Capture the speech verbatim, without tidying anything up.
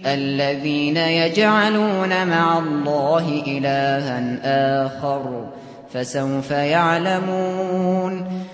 الذين يجعلون مع الله إلها آخر فسوف يعلمون